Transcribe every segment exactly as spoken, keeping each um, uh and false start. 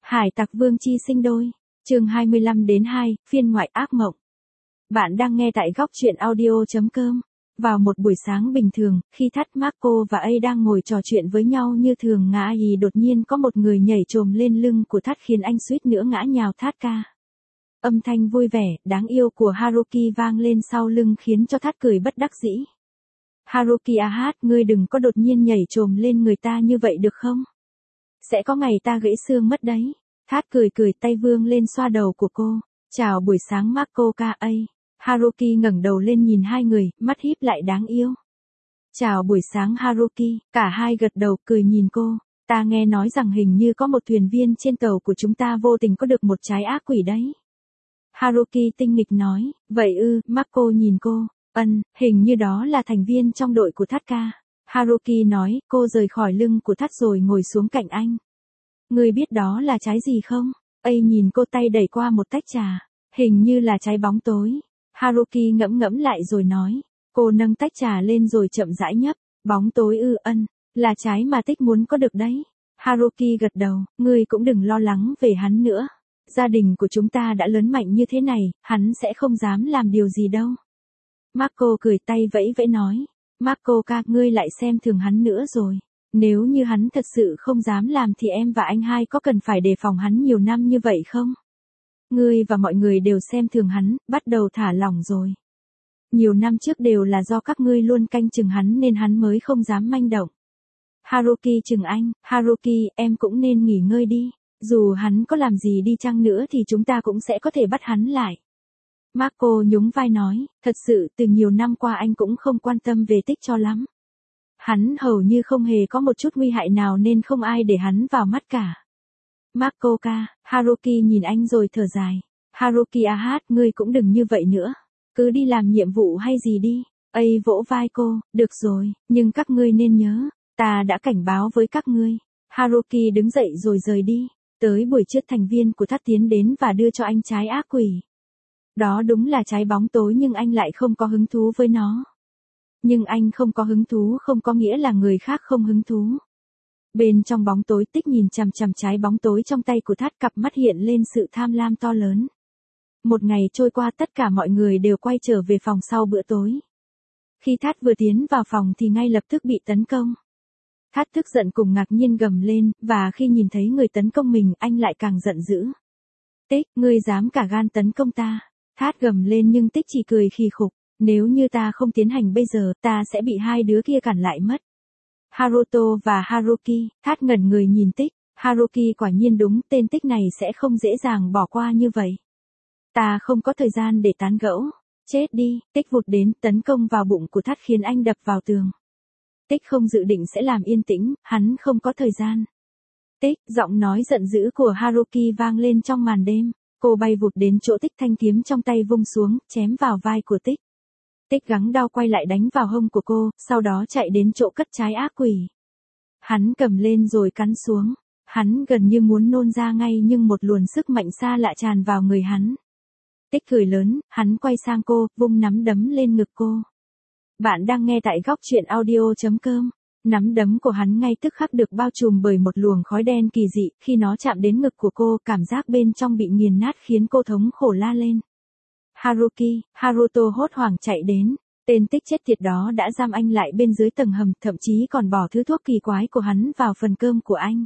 Hải tặc Vương Chi sinh đôi, chương hai mươi lăm đến hai, phiên ngoại ác mộng. Bạn đang nghe tại góc truyện audio chấm com. Vào một buổi sáng bình thường, khi Thát, Marco và A đang ngồi trò chuyện với nhau như thường ngã ý đột nhiên có một người nhảy trồm lên lưng của Thát khiến anh suýt nữa ngã nhào Thát ca. Âm thanh vui vẻ, đáng yêu của Haruki vang lên sau lưng khiến cho Thát cười bất đắc dĩ. Haruki à hát, ngươi đừng có đột nhiên nhảy trồm lên người ta như vậy được không? Sẽ có ngày ta gãy xương mất đấy. Thát cười cười tay vươn lên xoa đầu của cô. Chào buổi sáng Marco ca A. Haruki ngẩng đầu lên nhìn hai người, mắt híp lại đáng yêu. Chào buổi sáng Haruki, cả hai gật đầu cười nhìn cô. Ta nghe nói rằng hình như có một thuyền viên trên tàu của chúng ta vô tình có được một trái ác quỷ đấy. Haruki tinh nghịch nói, vậy ư, Marco nhìn cô, ân, hình như đó là thành viên trong đội của Thát ca. Haruki nói, cô rời khỏi lưng của Thát rồi ngồi xuống cạnh anh. Ngươi biết đó là trái gì không? A nhìn cô tay đẩy qua một tách trà, hình như là trái bóng tối. Haruki ngẫm ngẫm lại rồi nói, cô nâng tách trà lên rồi chậm rãi nhấp, bóng tối ư, ân, là trái mà Tích muốn có được đấy. Haruki gật đầu, ngươi cũng đừng lo lắng về hắn nữa. Gia đình của chúng ta đã lớn mạnh như thế này, hắn sẽ không dám làm điều gì đâu. Marco cười tay vẫy vẫy nói, Marco ca, ngươi lại xem thường hắn nữa rồi. Nếu như hắn thật sự không dám làm thì em và anh hai có cần phải đề phòng hắn nhiều năm như vậy không? Ngươi và mọi người đều xem thường hắn, bắt đầu thả lỏng rồi. Nhiều năm trước đều là do các ngươi luôn canh chừng hắn nên hắn mới không dám manh động. Haruki chừng anh, Haruki, em cũng nên nghỉ ngơi đi. Dù hắn có làm gì đi chăng nữa thì chúng ta cũng sẽ có thể bắt hắn lại. Marco nhún vai nói, thật sự từ nhiều năm qua anh cũng không quan tâm về Tích cho lắm. Hắn hầu như không hề có một chút nguy hại nào nên không ai để hắn vào mắt cả. Marco ca, Haruki nhìn anh rồi thở dài. Haruki à hát, ngươi cũng đừng như vậy nữa. Cứ đi làm nhiệm vụ hay gì đi. A vỗ vai cô, được rồi, nhưng các ngươi nên nhớ, ta đã cảnh báo với các ngươi. Haruki đứng dậy rồi rời đi. Tới buổi trưa thành viên của Thát tiến đến và đưa cho anh trái ác quỷ. Đó đúng là trái bóng tối nhưng anh lại không có hứng thú với nó. Nhưng anh không có hứng thú không có nghĩa là người khác không hứng thú. Bên trong bóng tối Tích nhìn chằm chằm trái bóng tối trong tay của Thát, cặp mắt hiện lên sự tham lam to lớn. Một ngày trôi qua tất cả mọi người đều quay trở về phòng sau bữa tối. Khi Thát vừa tiến vào phòng thì ngay lập tức bị tấn công. Thát tức giận cùng ngạc nhiên gầm lên, và khi nhìn thấy người tấn công mình anh lại càng giận dữ. Tích, ngươi dám cả gan tấn công ta. Thát gầm lên nhưng Tích chỉ cười khì khục. Nếu như ta không tiến hành bây giờ, ta sẽ bị hai đứa kia cản lại mất. Haruto và Haruki, Thát ngẩn người nhìn Tích. Haruki quả nhiên đúng, tên Tích này sẽ không dễ dàng bỏ qua như vậy. Ta không có thời gian để tán gẫu. Chết đi, Tích vụt đến tấn công vào bụng của Thát khiến anh đập vào tường. Tích không dự định sẽ làm yên tĩnh, hắn không có thời gian. Tích, giọng nói giận dữ của Haruki vang lên trong màn đêm. Cô bay vụt đến chỗ Tích, thanh kiếm trong tay vung xuống, chém vào vai của Tích. Tích gắng đau quay lại đánh vào hông của cô, sau đó chạy đến chỗ cất trái ác quỷ. Hắn cầm lên rồi cắn xuống. Hắn gần như muốn nôn ra ngay nhưng một luồng sức mạnh xa lạ tràn vào người hắn. Tích cười lớn, hắn quay sang cô, vung nắm đấm lên ngực cô. Bạn đang nghe tại góc truyện audio chấm com. Nắm đấm của hắn ngay tức khắc được bao trùm bởi một luồng khói đen kỳ dị, khi nó chạm đến ngực của cô, cảm giác bên trong bị nghiền nát khiến cô thống khổ la lên. Haruki, Haruto hốt hoảng chạy đến, tên Tích chết tiệt đó đã giam anh lại bên dưới tầng hầm, thậm chí còn bỏ thứ thuốc kỳ quái của hắn vào phần cơm của anh.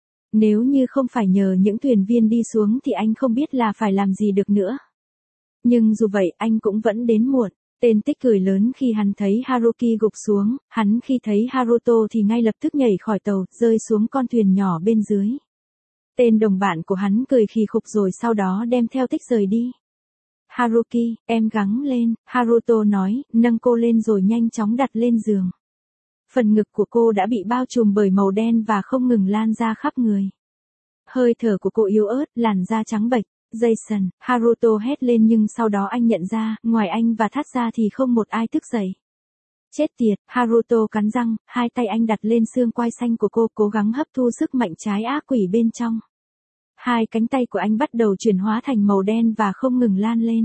Nếu như không phải nhờ những thuyền viên đi xuống thì anh không biết là phải làm gì được nữa. Nhưng dù vậy anh cũng vẫn đến muộn. Tên Tích cười lớn khi hắn thấy Haruki gục xuống, hắn khi thấy Haruto thì ngay lập tức nhảy khỏi tàu, rơi xuống con thuyền nhỏ bên dưới. Tên đồng bạn của hắn cười khì khục rồi sau đó đem theo Tích rời đi. Haruki, em gắng lên, Haruto nói, nâng cô lên rồi nhanh chóng đặt lên giường. Phần ngực của cô đã bị bao trùm bởi màu đen và không ngừng lan ra khắp người. Hơi thở của cô yếu ớt, làn da trắng bệch. Jason, Haruto hét lên nhưng sau đó anh nhận ra, ngoài anh và Thát ra thì không một ai thức dậy. Chết tiệt, Haruto cắn răng, hai tay anh đặt lên xương quai xanh của cô, cố gắng hấp thu sức mạnh trái ác quỷ bên trong. Hai cánh tay của anh bắt đầu chuyển hóa thành màu đen và không ngừng lan lên.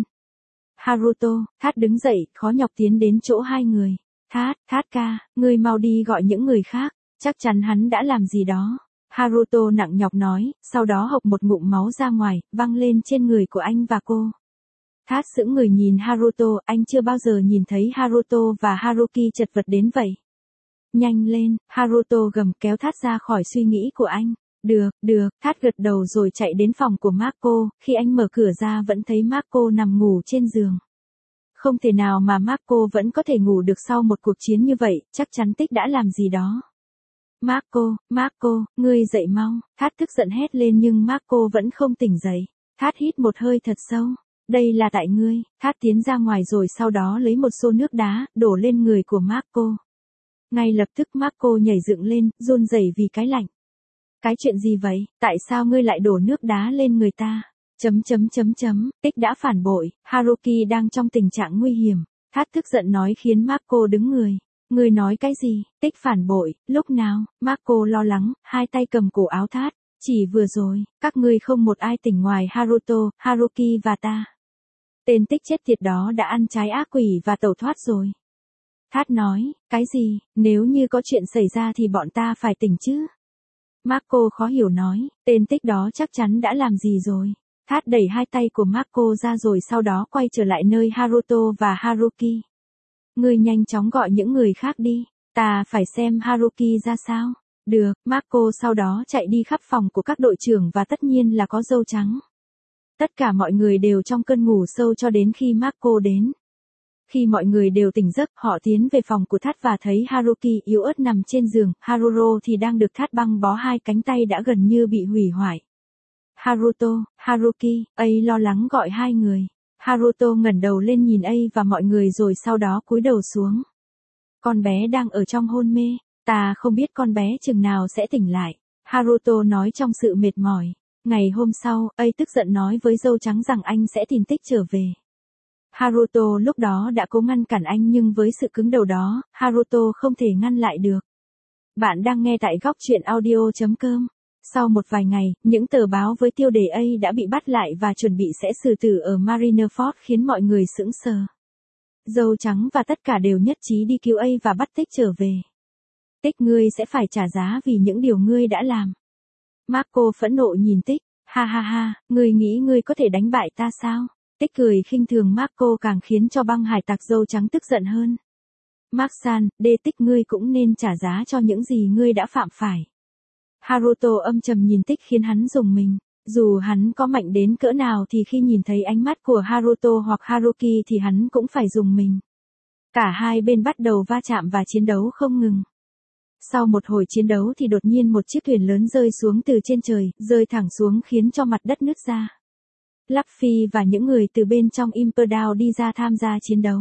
Haruto, Thát đứng dậy, khó nhọc tiến đến chỗ hai người. Thát, Thát ca, ngươi mau đi gọi những người khác, chắc chắn hắn đã làm gì đó. Haruto nặng nhọc nói, sau đó hộc một ngụm máu ra ngoài, văng lên trên người của anh và cô. Thát sững người nhìn Haruto, anh chưa bao giờ nhìn thấy Haruto và Haruki chật vật đến vậy. Nhanh lên, Haruto gầm kéo Thát ra khỏi suy nghĩ của anh. Được, được, Thát gật đầu rồi chạy đến phòng của Marco, khi anh mở cửa ra vẫn thấy Marco nằm ngủ trên giường. Không thể nào mà Marco vẫn có thể ngủ được sau một cuộc chiến như vậy, chắc chắn Tích đã làm gì đó. Marco, Marco, ngươi dậy mau, Thát tức giận hét lên nhưng Marco vẫn không tỉnh dậy. Thát hít một hơi thật sâu. Đây là tại ngươi, Thát tiến ra ngoài rồi sau đó lấy một xô nước đá, đổ lên người của Marco. Ngay lập tức Marco nhảy dựng lên, run rẩy vì cái lạnh. Cái chuyện gì vậy, tại sao ngươi lại đổ nước đá lên người ta? Chấm chấm chấm chấm, Tích đã phản bội, Haruki đang trong tình trạng nguy hiểm. Thát tức giận nói khiến Marco đứng người. Ngươi nói cái gì, Tích phản bội, lúc nào? Marco lo lắng, hai tay cầm cổ áo Thát. Chỉ vừa rồi, các ngươi không một ai tỉnh ngoài Haruto, Haruki và ta. Tên Tích chết tiệt đó đã ăn trái ác quỷ và tẩu thoát rồi. Thát nói, cái gì, nếu như có chuyện xảy ra thì bọn ta phải tỉnh chứ? Marco khó hiểu nói, tên Tích đó chắc chắn đã làm gì rồi. Thát đẩy hai tay của Marco ra rồi sau đó quay trở lại nơi Haruto và Haruki. Ngươi nhanh chóng gọi những người khác đi, ta phải xem Haruki ra sao. Được, Marco sau đó chạy đi khắp phòng của các đội trưởng và tất nhiên là có dâu trắng. Tất cả mọi người đều trong cơn ngủ sâu cho đến khi Marco đến. Khi mọi người đều tỉnh giấc, họ tiến về phòng của Thát và thấy Haruki yếu ớt nằm trên giường, Haruro thì đang được Thát băng bó hai cánh tay đã gần như bị hủy hoại. Haruto, Haruki, ấy lo lắng gọi hai người. Haruto ngẩng đầu lên nhìn ấy và mọi người rồi sau đó cúi đầu xuống. Con bé đang ở trong hôn mê, ta không biết con bé chừng nào sẽ tỉnh lại. Haruto nói trong sự mệt mỏi. Ngày hôm sau, ấy tức giận nói với dâu trắng rằng anh sẽ tìm Tích trở về. Haruto lúc đó đã cố ngăn cản anh nhưng với sự cứng đầu đó, Haruto không thể ngăn lại được. Bạn đang nghe tại góc truyện audio chấm com. Sau một vài ngày, những tờ báo với tiêu đề A đã bị bắt lại và chuẩn bị sẽ xử tử ở Marineford khiến mọi người sững sờ. Dâu trắng và tất cả đều nhất trí đi cứu A và bắt Tích trở về. Tích, ngươi sẽ phải trả giá vì những điều ngươi đã làm. Marco phẫn nộ nhìn Tích, ha ha ha, ngươi nghĩ ngươi có thể đánh bại ta sao? Tích cười khinh thường Marco càng khiến cho băng hải tặc dâu trắng tức giận hơn. Mark-san, đê Tích, ngươi cũng nên trả giá cho những gì ngươi đã phạm phải. Haruto âm trầm nhìn Tích khiến hắn rùng mình. Dù hắn có mạnh đến cỡ nào thì khi nhìn thấy ánh mắt của Haruto hoặc Haruki thì hắn cũng phải rùng mình. Cả hai bên bắt đầu va chạm và chiến đấu không ngừng. Sau một hồi chiến đấu thì đột nhiên một chiếc thuyền lớn rơi xuống từ trên trời, rơi thẳng xuống khiến cho mặt đất nứt ra. Luffy và những người từ bên trong Imperial đi ra tham gia chiến đấu.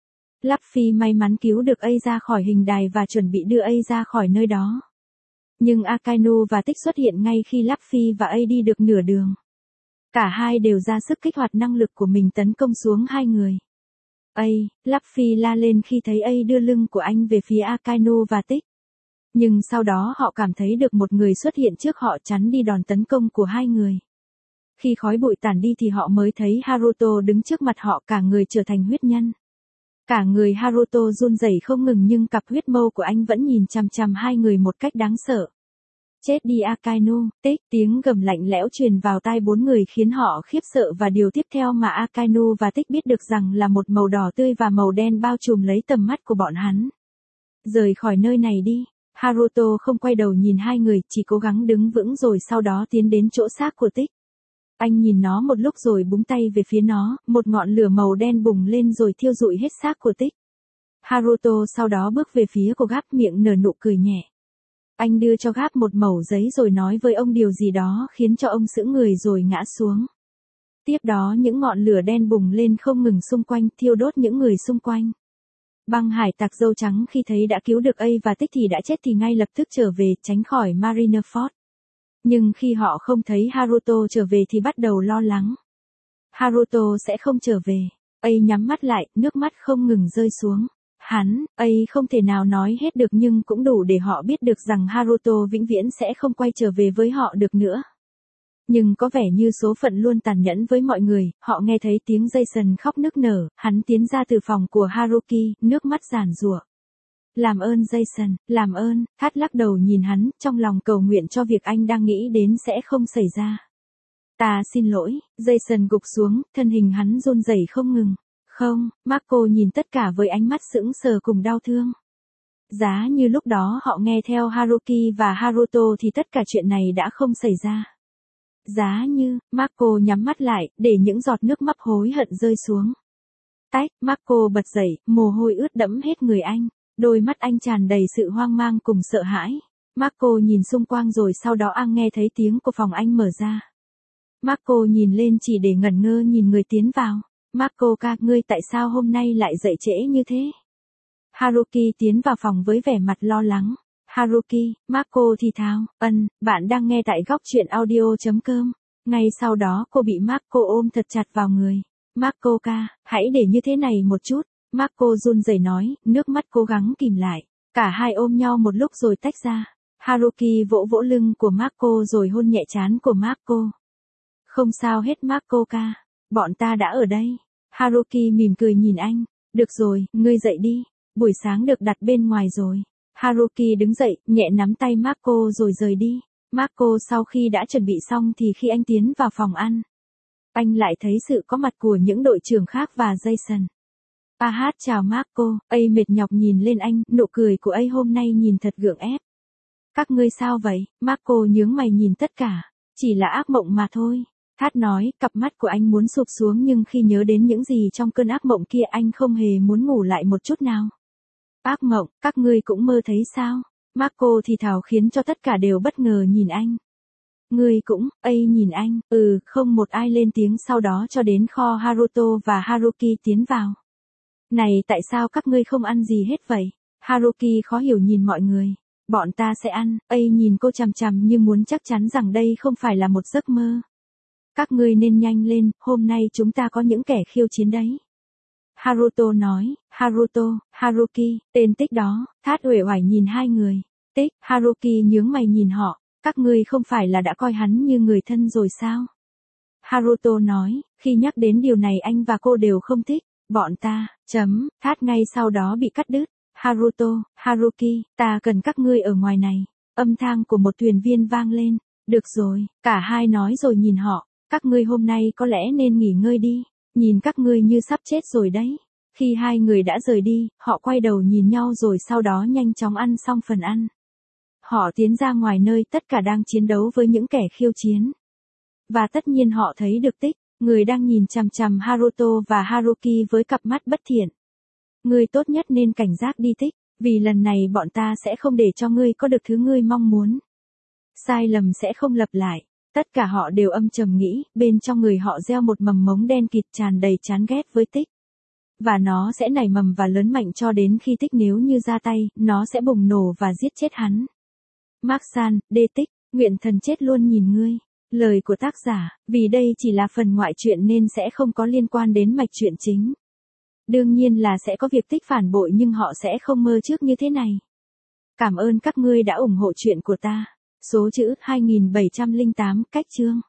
Luffy may mắn cứu được A ra khỏi hình đài và chuẩn bị đưa A ra khỏi nơi đó. Nhưng Akainu và Tích xuất hiện ngay khi Luffy và A đi được nửa đường. Cả hai đều ra sức kích hoạt năng lực của mình tấn công xuống hai người. A, Luffy la lên khi thấy A đưa lưng của anh về phía Akainu và Tích. Nhưng sau đó họ cảm thấy được một người xuất hiện trước họ chắn đi đòn tấn công của hai người. Khi khói bụi tản đi thì họ mới thấy Haruto đứng trước mặt họ, cả người trở thành huyết nhân. Cả người Haruto run rẩy không ngừng nhưng cặp huyết mâu của anh vẫn nhìn chằm chằm hai người một cách đáng sợ. Chết đi Akainu, Tích, tiếng gầm lạnh lẽo truyền vào tai bốn người khiến họ khiếp sợ và điều tiếp theo mà Akainu và Tích biết được rằng là một màu đỏ tươi và màu đen bao trùm lấy tầm mắt của bọn hắn. Rời khỏi nơi này đi. Haruto không quay đầu nhìn hai người, chỉ cố gắng đứng vững rồi sau đó tiến đến chỗ xác của Tích. Anh nhìn nó một lúc rồi búng tay về phía nó, một ngọn lửa màu đen bùng lên rồi thiêu rụi hết xác của Tích. Haruto sau đó bước về phía cô Gáp, miệng nở nụ cười nhẹ. Anh đưa cho Gáp một mẩu giấy rồi nói với ông điều gì đó khiến cho ông sững người rồi ngã xuống. Tiếp đó những ngọn lửa đen bùng lên không ngừng xung quanh, thiêu đốt những người xung quanh. Băng hải tặc dâu trắng khi thấy đã cứu được A và Tích thì đã chết thì ngay lập tức trở về, tránh khỏi Marineford. Nhưng khi họ không thấy Haruto trở về thì bắt đầu lo lắng. Haruto sẽ không trở về. A nhắm mắt lại, nước mắt không ngừng rơi xuống. Hắn, A không thể nào nói hết được nhưng cũng đủ để họ biết được rằng Haruto vĩnh viễn sẽ không quay trở về với họ được nữa. Nhưng có vẻ như số phận luôn tàn nhẫn với mọi người, họ nghe thấy tiếng Jason khóc nức nở, hắn tiến ra từ phòng của Haruki, nước mắt giàn giụa. Làm ơn Jason, làm ơn, Thát lắc đầu nhìn hắn, trong lòng cầu nguyện cho việc anh đang nghĩ đến sẽ không xảy ra. Ta xin lỗi, Jason gục xuống, thân hình hắn run rẩy không ngừng. Không, Marco nhìn tất cả với ánh mắt sững sờ cùng đau thương. Giá như lúc đó họ nghe theo Haruki và Haruto thì tất cả chuyện này đã không xảy ra. Giá như, Marco nhắm mắt lại, để những giọt nước mắt hối hận rơi xuống. Tách, Marco bật dậy, mồ hôi ướt đẫm hết người anh. Đôi mắt anh tràn đầy sự hoang mang cùng sợ hãi. Marco nhìn xung quanh rồi sau đó anh nghe thấy tiếng của phòng anh mở ra. Marco nhìn lên chỉ để ngẩn ngơ nhìn người tiến vào. Marco ca, ngươi tại sao hôm nay lại dậy trễ như thế? Haruki tiến vào phòng với vẻ mặt lo lắng. Haruki, Marco thì thào, ân, bạn đang nghe tại góc truyện audio.com. Ngay sau đó cô bị Marco ôm thật chặt vào người. Marco ca, hãy để như thế này một chút. Marco run rẩy nói, nước mắt cố gắng kìm lại. Cả hai ôm nhau một lúc rồi tách ra. Haruki vỗ vỗ lưng của Marco rồi hôn nhẹ trán của Marco. Không sao hết Marco ca, bọn ta đã ở đây. Haruki mỉm cười nhìn anh. Được rồi, ngươi dậy đi. Buổi sáng được đặt bên ngoài rồi. Haruki đứng dậy, nhẹ nắm tay Marco rồi rời đi. Marco sau khi đã chuẩn bị xong thì khi anh tiến vào phòng ăn, anh lại thấy sự có mặt của những đội trưởng khác và Jason. A hát chào Marco, A mệt nhọc nhìn lên anh, nụ cười của A hôm nay nhìn thật gượng ép. Các ngươi sao vậy? Marco nhướng mày nhìn tất cả. Chỉ là ác mộng mà thôi. Hát nói, cặp mắt của anh muốn sụp xuống nhưng khi nhớ đến những gì trong cơn ác mộng kia anh không hề muốn ngủ lại một chút nào. Ác mộng, các ngươi cũng mơ thấy sao? Marco thì thào khiến cho tất cả đều bất ngờ nhìn anh. Ngươi cũng, A nhìn anh, ừ, không một ai lên tiếng sau đó cho đến kho Haruto và Haruki tiến vào. Này tại sao các ngươi không ăn gì hết vậy? Haruki khó hiểu nhìn mọi người. Bọn ta sẽ ăn, A nhìn cô chằm chằm như muốn chắc chắn rằng đây không phải là một giấc mơ. Các ngươi nên nhanh lên, hôm nay chúng ta có những kẻ khiêu chiến đấy. Haruto nói, Haruto, Haruki, tên Tích đó, Thát uể oải nhìn hai người. Tích, Haruki nhướng mày nhìn họ, các ngươi không phải là đã coi hắn như người thân rồi sao? Haruto nói, khi nhắc đến điều này anh và cô đều không thích, bọn ta, chấm, Thát ngay sau đó bị cắt đứt. Haruto, Haruki, ta cần các ngươi ở ngoài này. Âm thanh của một thuyền viên vang lên. Được rồi, cả hai nói rồi nhìn họ. Các ngươi hôm nay có lẽ nên nghỉ ngơi đi. Nhìn các ngươi như sắp chết rồi đấy. Khi hai người đã rời đi, họ quay đầu nhìn nhau rồi sau đó nhanh chóng ăn xong phần ăn. Họ tiến ra ngoài nơi tất cả đang chiến đấu với những kẻ khiêu chiến. Và tất nhiên họ thấy được Tích, người đang nhìn chằm chằm Haruto và Haruki với cặp mắt bất thiện. Ngươi tốt nhất nên cảnh giác đi Tích, vì lần này bọn ta sẽ không để cho ngươi có được thứ ngươi mong muốn. Sai lầm sẽ không lặp lại. Tất cả họ đều âm trầm nghĩ, bên trong người họ gieo một mầm mống đen kịt tràn đầy chán ghét với Tích. Và nó sẽ nảy mầm và lớn mạnh cho đến khi Tích nếu như ra tay, nó sẽ bùng nổ và giết chết hắn. Mark-san, đê Tích, nguyện thần chết luôn nhìn ngươi. Lời của tác giả, vì đây chỉ là phần ngoại truyện nên sẽ không có liên quan đến mạch truyện chính. Đương nhiên là sẽ có việc Tích phản bội nhưng họ sẽ không mơ trước như thế này. Cảm ơn các ngươi đã ủng hộ chuyện của ta. Số chữ hai nghìn bảy trăm lẻ tám, cách chương.